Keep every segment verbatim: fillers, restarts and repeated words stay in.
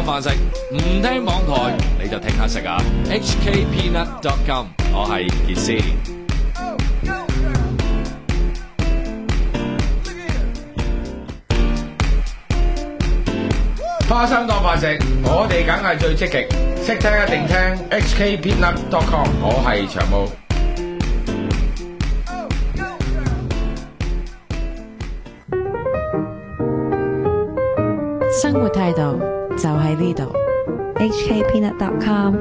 飯食，唔聽網台你就聽下食啊 ！H K Peanut dot com， 我係傑斯。 花生當飯食，我哋梗係最積極，識聽一定聽 H K Peanut dot com， 我係長毛。 生活態度就喺呢度 H K Peanut dot com。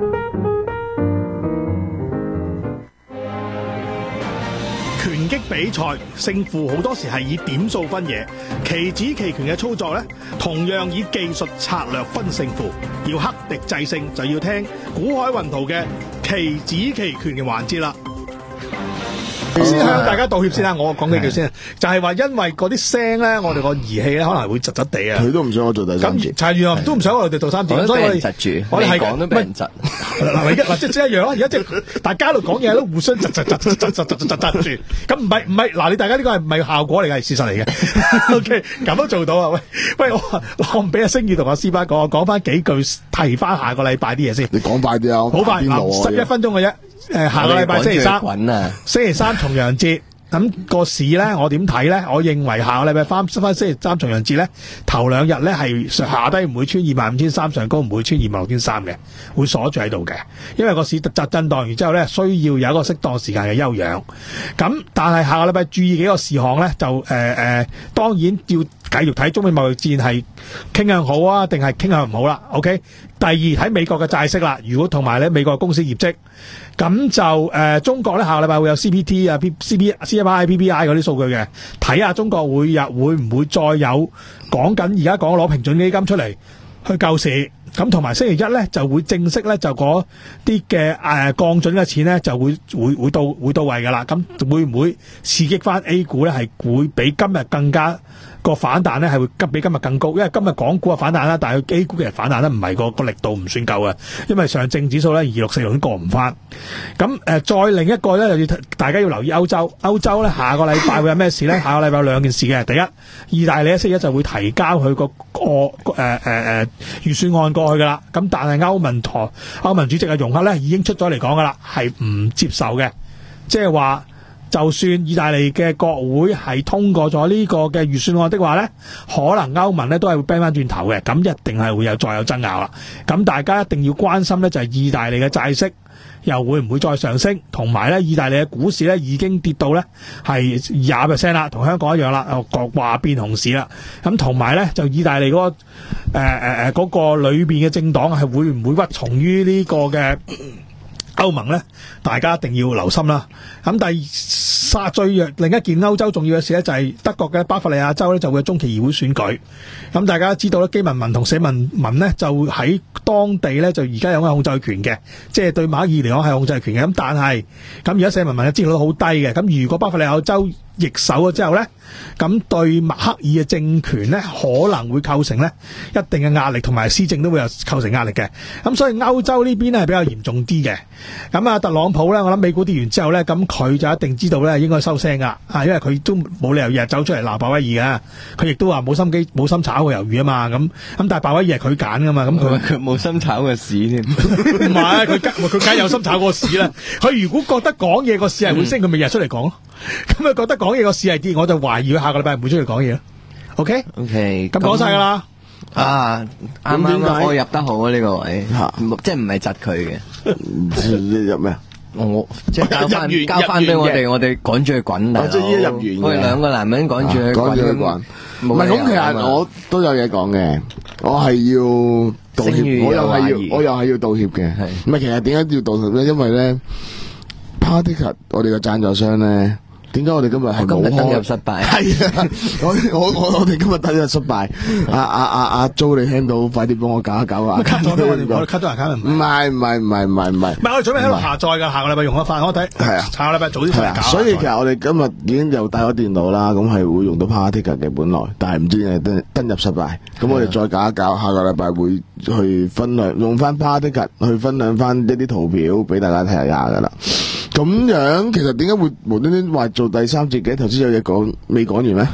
拳擊比賽勝負好多時係以點數分野，棋子棋拳嘅操作呢，同樣以技術策略分勝負。要克敵制勝，就要聽古海雲圖嘅棋子棋拳嘅環節啦。先向大家道歉先啦，我講幾句先，就係話因為嗰啲聲咧，我哋個儀器咧可能會窒窒地啊。 佢都唔想我做第三節， 咁原來都唔想我哋做三節，所以我哋窒住，我哋係講都俾人窒。嗱，而家嗱即係即係一樣啦，而家即係大家喺度講嘢都互相窒窒窒窒窒窒窒窒窒住，咁唔係唔係嗱，你大家呢個係唔係效果嚟嘅，係事實嚟嘅。O K， 咁都做到啊！喂喂，我我唔俾阿星宇同阿師班講，我講翻幾句提翻下個禮拜啲嘢先。 你講快啲啊！ 好快，嗱，十一分鐘嘅啫。誒，下個禮拜星期三，星期三重陽節，咁個市咧，我點睇咧？我認為下個禮拜翻翻星期三重陽節咧，頭兩日咧係下低唔會穿二萬五千三，上高唔會穿二萬六千三嘅，會鎖住喺度嘅。因為個市突突震盪完之後咧，需要有一個適當時間嘅休養。咁但係下個禮拜注意幾個事項咧，就誒誒、呃，當然要繼續睇中美貿易戰係傾向好啊，定係傾向唔好啦。OK， 第二睇美國嘅債息啦，如果同埋咧美國嘅公司業績。咁就誒、呃，中國咧下個禮拜會有 C P T 啊、P C P、C P I、P P I 嗰啲數據嘅，睇下中國會有會唔會再有講緊而家講攞平準基金出嚟去救市，咁同埋星期一咧就會正式咧就嗰啲嘅誒降準嘅錢咧就會會會到會到位噶啦，咁會唔會刺激翻 A 股咧係會比今日更加個反彈咧係會急比今日更高，因為今日港股啊反彈啦，但係 A 股其實反彈咧唔係個個力度唔算夠嘅，因為上證指數咧二六四六都過唔翻。咁誒再另一個咧又要大家要留意歐洲，歐洲咧下個禮拜會有咩事咧？下個禮拜有兩件事嘅，第一，意大利咧星期一就會提交佢個個誒誒誒預算案過去噶啦，咁但係歐盟台歐盟主席嘅容克咧已經出咗嚟講噶啦，係唔接受嘅，即係話。就算意大利嘅國會係通過咗呢個嘅預算案的話咧，可能歐盟咧都係會啤翻轉頭嘅，咁一定係會有再有爭拗啦。咁大家一定要關心咧，就係意大利嘅債息又會唔會再上升，同埋咧意大利嘅股市咧已經跌到咧係廿 percent 啦，同香港一樣啦，又話變熊市啦。咁同埋咧就意大利嗰、那個誒誒誒嗰個裏邊嘅政黨係會唔會屈從於呢個嘅歐盟咧，大家一定要留心啦。咁第三最另一件歐洲重要嘅事咧，就係德國嘅巴伐利亞州咧就會有中期議會選舉。咁大家知道咧，基民盟同社民盟咧就喺當地咧就而家有個控制權嘅，即係對馬爾嚟講係控制權嘅。咁但係咁而家社民盟嘅支持率好低嘅。咁如果巴伐利亞州易手咗之後咧，咁對默克爾嘅政權咧可能會構成咧一定嘅壓力，同埋施政都會有構成壓力嘅。咁所以歐洲呢邊咧係比較嚴重啲嘅。咁啊特朗普咧，我諗美股跌完之後咧，咁佢就一定知道咧應該收聲噶，啊，因為佢都冇理由日日走出嚟鬧鮑威爾噶，佢亦都話冇心機冇心炒個魷魚啊嘛。咁咁但係鮑威爾係佢揀噶嘛，咁佢佢冇心炒個市添， 唔係佢佢梗係有心炒個市啦。佢如果覺得講嘢個市係會升，佢咪日日出嚟講咯。咁佢覺得講嘢個市係跌，我就懷疑佢下個禮拜唔會出嚟講嘢咯。OK OK， 咁講晒噶啦。 啊，啱啱我入得好啊呢個位，即係唔係窒佢嘅。 你入咩啊？ 我即係交翻交翻俾我哋，我哋趕住去滾啦。 即係依家入完嘅。 我哋兩個男人趕住去趕住去滾。唔係咁，其實我都有嘢講嘅。我係要道歉，我又係要，我又係要道歉嘅。唔係，其實點解要道歉咧？因為咧 ，Partycard 我哋嘅贊助商咧。點解我哋今日係冇開？ 登入失敗。 係啊，我我我我哋今日登入失敗。阿阿阿阿 Jo 你聽到，快啲幫我搞一搞啊 ！cut 咗我哋，我哋 cut 咗 account 唔係唔係唔係唔係唔係。唔係我哋準備喺度下載噶，下個禮拜用得快，我睇。係啊，下個禮拜早啲出嚟搞。所以其實我哋今日已經又帶咗電腦啦，咁係會用到 Partycard嘅本來，但係唔知係登登入失敗。咁我哋再搞一搞，下個禮拜會去分享，用翻 Partycard去分享翻一啲圖表俾大家睇下噶啦。咁樣其實點解會無端端話做第三節嘅？頭先有嘢講未講完咩？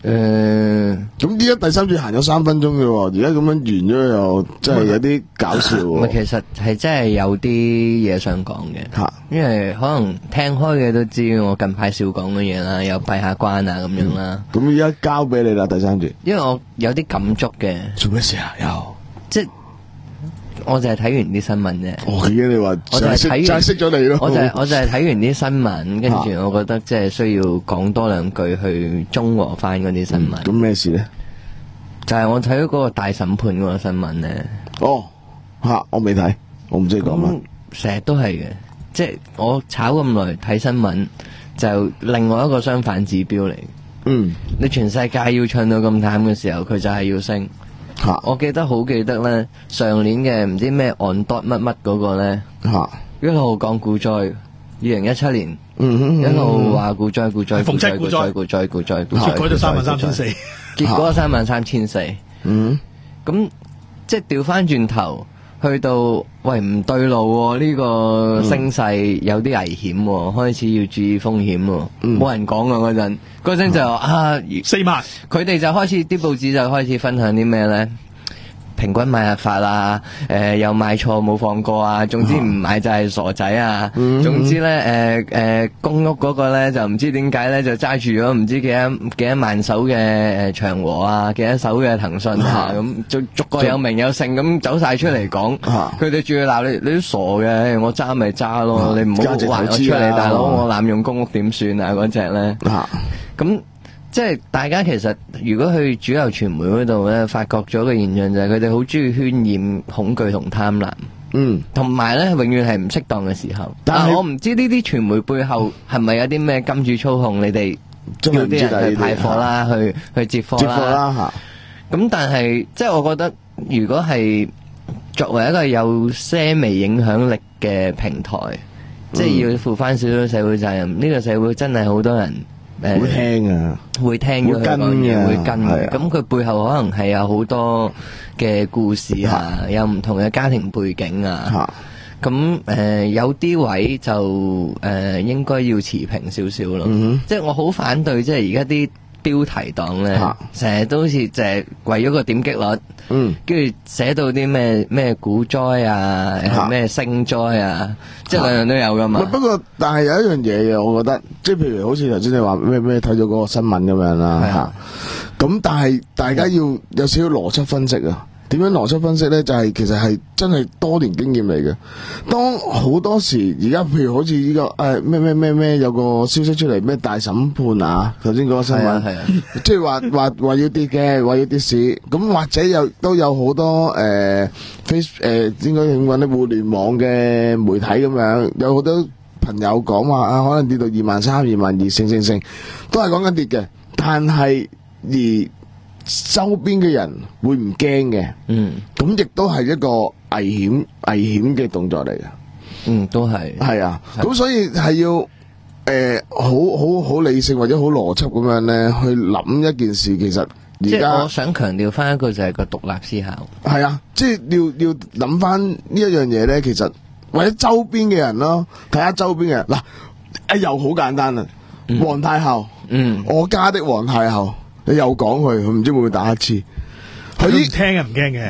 誒， 咁依家第三節行咗三分鐘嘅喎，而家咁樣完咗又真係有啲搞笑喎。 唔係，其實係真係有啲嘢想講嘅嚇，因為可能聽開嘅都知我近排少講嘅嘢啦，有閉下關啊咁樣啦。 咁而家交俾你啦，第三節。 因為我有啲感觸嘅。 做咩事啊？又即係我就係睇完啲新聞啫。 我記得你話， 我就係睇完， 就係識咗你咯。 我就係我就係睇完啲新聞，跟住我覺得即係需要講多兩句去中和翻嗰啲新聞。 咁咩事咧？ 就係我睇咗嗰個大審判嗰個新聞咧。 哦，吓我未睇，我唔知講乜。 成日都係嘅，即係我炒咁耐睇新聞，就另外一個相反指標嚟。 嗯， 你全世界要唱到咁淡嘅時候，佢就係要升。 吓， 我記得好記得咧，上年嘅唔知咩 on dot 乜乜嗰個咧， 吓一路講股災，二零一七年， 嗯一路話股災股災逢七股災股災股災， 結果就三萬三千四， 結果三萬三千四， 嗯， 咁即係調翻轉頭。去到喂唔對路呢、呢個升勢有啲危險，開始要注意風險，冇、嗯、人講啊嗰陣，嗰陣就、嗯、啊四萬， 佢哋就開始啲報紙就開始分享啲咩咧？平均買入法啊，誒、呃、又買錯冇放過啊，總之唔買就係傻仔啊，嗯、總之咧誒誒公屋嗰個咧就唔知點解咧就揸住咗唔知幾多幾多萬手嘅誒長和啊，幾多手嘅騰訊啊，咁逐逐個有名有姓咁走晒出嚟講，佢哋仲要鬧你，你都傻嘅，我揸咪揸咯，啊、你唔好話我出嚟，大佬我濫用公屋點算啊嗰隻咧，咁。即係大家其實如果去主流傳媒嗰度咧，發覺咗個現象就係佢哋好中意渲染恐懼同貪婪， 嗯，同埋咧永遠係唔適當嘅時候。但係我唔知呢啲傳媒背後係咪有啲咩金主操控你哋叫啲人去派貨啦，去去接貨啦。接貨啦嚇。咁但係即係我覺得，如果係作為一個有些微影響力嘅平台，嗯、即係要負翻少少社會責任。呢、這個社會真係好多人。 會聽啊， 會聽咗佢講嘢，會跟嘅。咁佢背後可能係有好多嘅故事啊，有唔同嘅家庭背景啊。咁誒、呃、有啲位就誒、呃、應該要持平少少咯。嗯、即係我好反對，即係而家啲標題黨咧，成日都好似淨係為咗個點擊率，嗯，跟住寫到啲咩咩股災啊，咩星災啊，即係兩樣都有噶嘛。 不過，但係有一樣嘢嘅，我覺得，即係譬如好似頭先你話咩咩睇咗嗰個新聞咁樣啦，嚇。咁但係大家要有少少邏輯分析啊。點樣邏輯分析咧？就係、是、其實係真係多年經驗嚟嘅。當好多時而家譬如好似呢、這個誒咩咩咩咩有個消息出嚟咩大審判啊，頭先嗰個新聞，係啊，即係話話話要跌嘅，話要跌市。咁或者有都有好多誒 face 誒應該點講咧？互聯網嘅媒體咁樣，有好多朋友講話啊，可能跌到二萬三、二萬二，升升升，都係講緊跌嘅。但係而周邊嘅人會唔驚嘅，嗯，咁亦都係一個危險危險嘅動作嚟嘅， 嗯，都係， 係啊，咁所以係要誒、呃、好好好理性或者好邏輯咁樣咧去諗一件事，其實而家我想強調翻一個就係個獨立思考， 係啊，即係要要諗翻呢一樣嘢咧，其實或者周邊嘅人咯，睇下周邊嘅人嗱，誒又好簡單啊，皇太后，嗯，我家的皇太后。你又講佢，佢唔知會唔會打乞嗤？ 佢唔聽嘅唔驚嘅，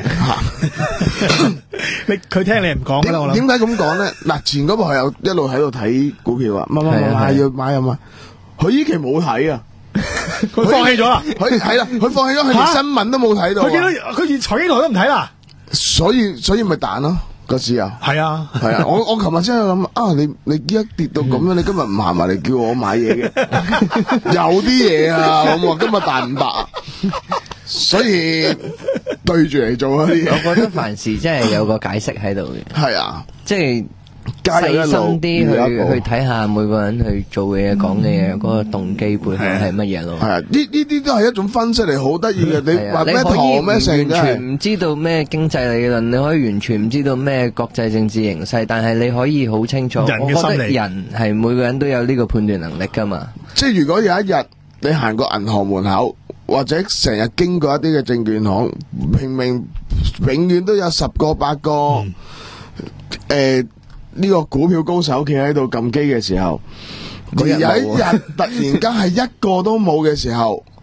你佢聽你唔講啦。我諗點解咁講咧？嗱，前嗰部係有一路喺度睇股票啊，乜乜乜買要買啊嘛。佢依期冇睇啊， 佢放棄咗啦。 佢係啦，佢放棄咗，佢連新聞都冇睇到。 佢見到佢連財經台都唔睇啦。 所以所以咪彈咯個市啊。 係啊係啊，我我琴日先去諗啊，你你依家跌到咁樣，你今日唔行埋嚟叫我買嘢嘅，有啲嘢啊，咁我今日彈五百，所以對住嚟做啊啲嘢。 我覺得凡事真係有個解釋喺度嘅。 係啊， 即係細心啲去去睇下每個人去做嘅嘢、講嘅嘢嗰個動機背後係乜嘢咯。 係啊，呢呢啲都係一種分析嚟，好得意嘅。你話咩堂咩成， 完全唔知道咩經濟理論，你可以完全唔知道咩國際政治形勢，但係你可以好清楚。人嘅心理，人係每個人都有呢個判斷能力噶嘛。 即係如果有一日你行過銀行門口，或者成日經過一啲嘅證券行，明明永遠都有十個八個誒。嗯呃呢個股票高手企喺度撳機嘅時候，而有一日突然間係一個都冇嘅時候，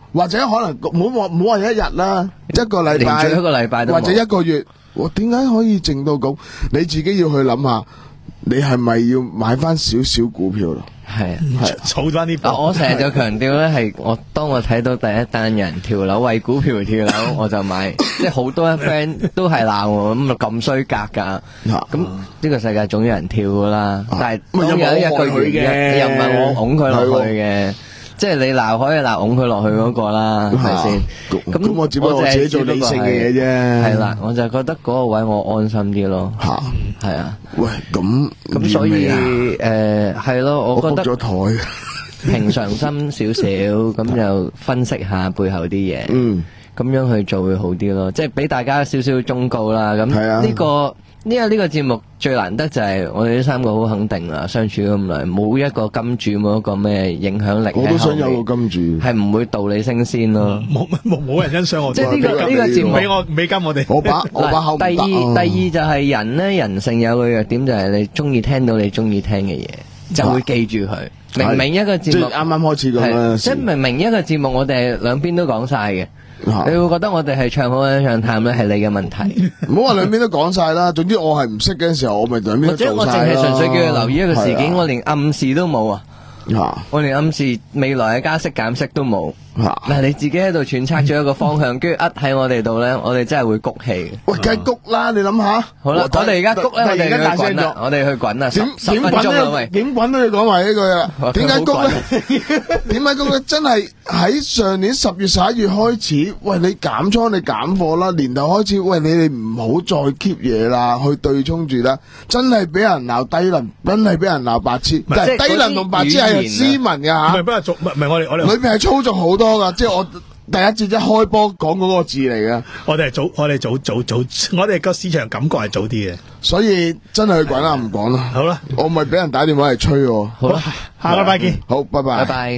或者可能唔好話唔好話一日啦，一個禮拜， 一個禮拜或者一個月，我點解可以靜到咁？你自己要去諗下，你係咪要買翻少少股票咯？ 係啊， 儲翻啲。 我成日就強調咧，係我當我睇到第一單人跳樓為股票跳樓，我就買。即係好多 friend 都係鬧我咁咁衰格噶。咁呢個世界總有人跳噶啦，但係當有一日個原因又唔係我拱佢落去嘅。即係你鬧可以鬧拱佢落去嗰個啦，係咪先？咁我只不過我自己做理性嘅嘢啫。 係啦，我就覺得嗰個位我安心啲咯。吓，係啊。 喂，咁咁所以誒係咯，我覺得咗台平常心少少，咁就分析下背後啲嘢。 嗯， 咁樣去做會好啲咯，即係俾大家少少忠告啦。咁呢個。呢個呢個節目最難得就係我哋呢三個好肯定啦，相處咁耐，冇一個金主，冇一個咩影響力。 我都想有個金主， 係唔會道理升仙咯。 冇冇冇人欣賞我。 即係呢個呢個節目俾我美金我哋。 我把我把口唔得。 第二第二就係人咧，人性有個弱點就係你中意聽到你中意聽嘅嘢，就會記住佢。明明一個節目啱啱開始咁樣， 即係明明一個節目我哋兩邊都講晒嘅。你會覺得我哋係唱好咧唱淡咧係你嘅問題， 唔好話兩邊都講晒啦。總之我係唔識嘅時候，我咪兩邊都做晒啦。 或者我淨係純粹叫佢留意一個事件，我連暗示都冇啊！我連暗示未來嘅加息減息都冇。嗱，你自己喺度揣測咗一個方向，跟住呃喺我哋度咧，我哋真係會谷氣。 喂，梗係谷啦！你諗下， 好啦，我哋而家谷咧，我哋去滾啦，我哋去滾啦，十十分鐘啦，喂， 點滾都要講埋呢句啊！點解谷咧？點解谷咧？真係喺上年十月十一月開始，喂，你減倉你減貨啦，年頭開始，喂，你哋唔好再 keep 嘢啦，去對沖住啦，真係俾人鬧低能，真係俾人鬧白痴，但係低能同白痴係斯文嘅吓， 唔係不係做唔係我哋我哋裏邊係操作好多。即係我第一節一開波講嗰個字嚟嘅， 我哋係早，我哋早早早，我哋個市場感覺係早啲嘅， 所以真係去滾啦，唔講啦。 好啦， 我咪俾人打電話嚟催我。 好啦， 下個禮拜見。 好，拜拜。 拜拜。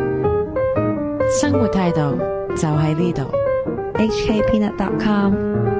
生活態度就喺呢度。 H K Peanut dot com